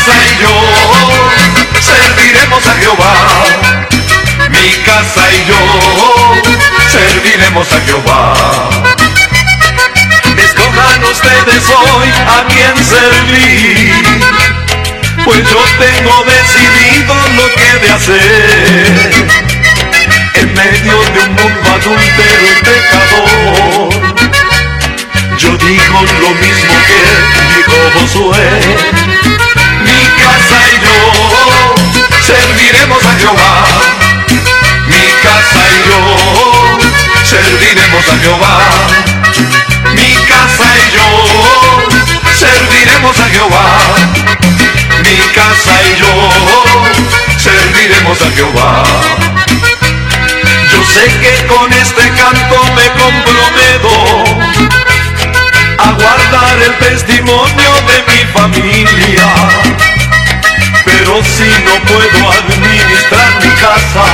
casa y yo serviremos a Jehová. Mi casa y yo serviremos a Jehová. Escojan ustedes hoy a quién servir, pues yo tengo decidido lo que he de hacer. En medio de un mundo adúltero y pecador, yo digo lo mismo que dijo Josué. Mi casa y yo serviremos a Jehová. Mi casa y yo serviremos a Jehová. Mi casa y yo serviremos a Jehová. Mi casa y yo serviremos a Jehová. Yo sé que con este canto me comprometo a guardar el testimonio de mi familia, pero si no puedo administrar mi casa,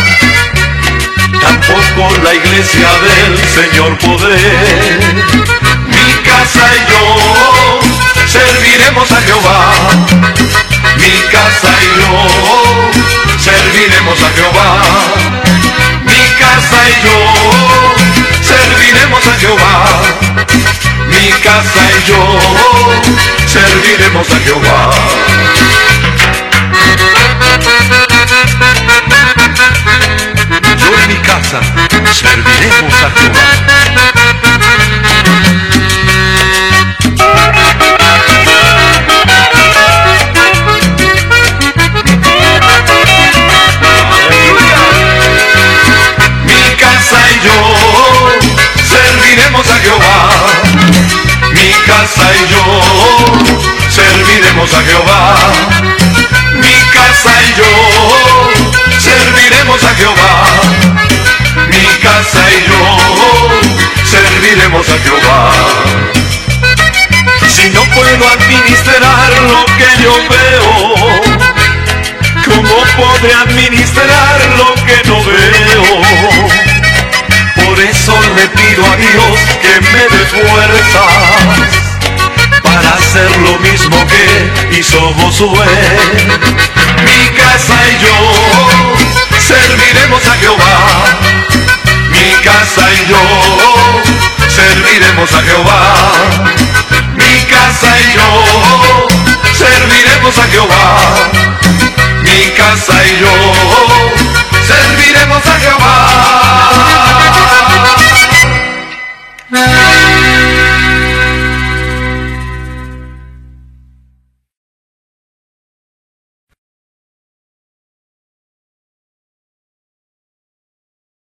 tampoco la iglesia del Señor podré. Mi casa y yo serviremos a Jehová. Mi casa y yo serviremos a Jehová. Mi casa y yo serviremos a Jehová. Mi casa y yo serviremos a Jehová. Yo en mi casa serviremos a Jehová. Mi casa y yo serviremos a Jehová. Mi casa y yo serviremos a Jehová. Mi casa y yo serviremos a Jehová. Mi casa y yo serviremos a Jehová. Si no puedo administrar lo que yo veo, ¿cómo podré administrar lo que no veo? Por eso le pido a Dios que me dé fuerzas para hacer lo mismo que hizo Josué. Mi casa y yo serviremos a Jehová. Mi casa y yo serviremos a Jehová. Mi casa y yo serviremos a Jehová. Mi casa y yo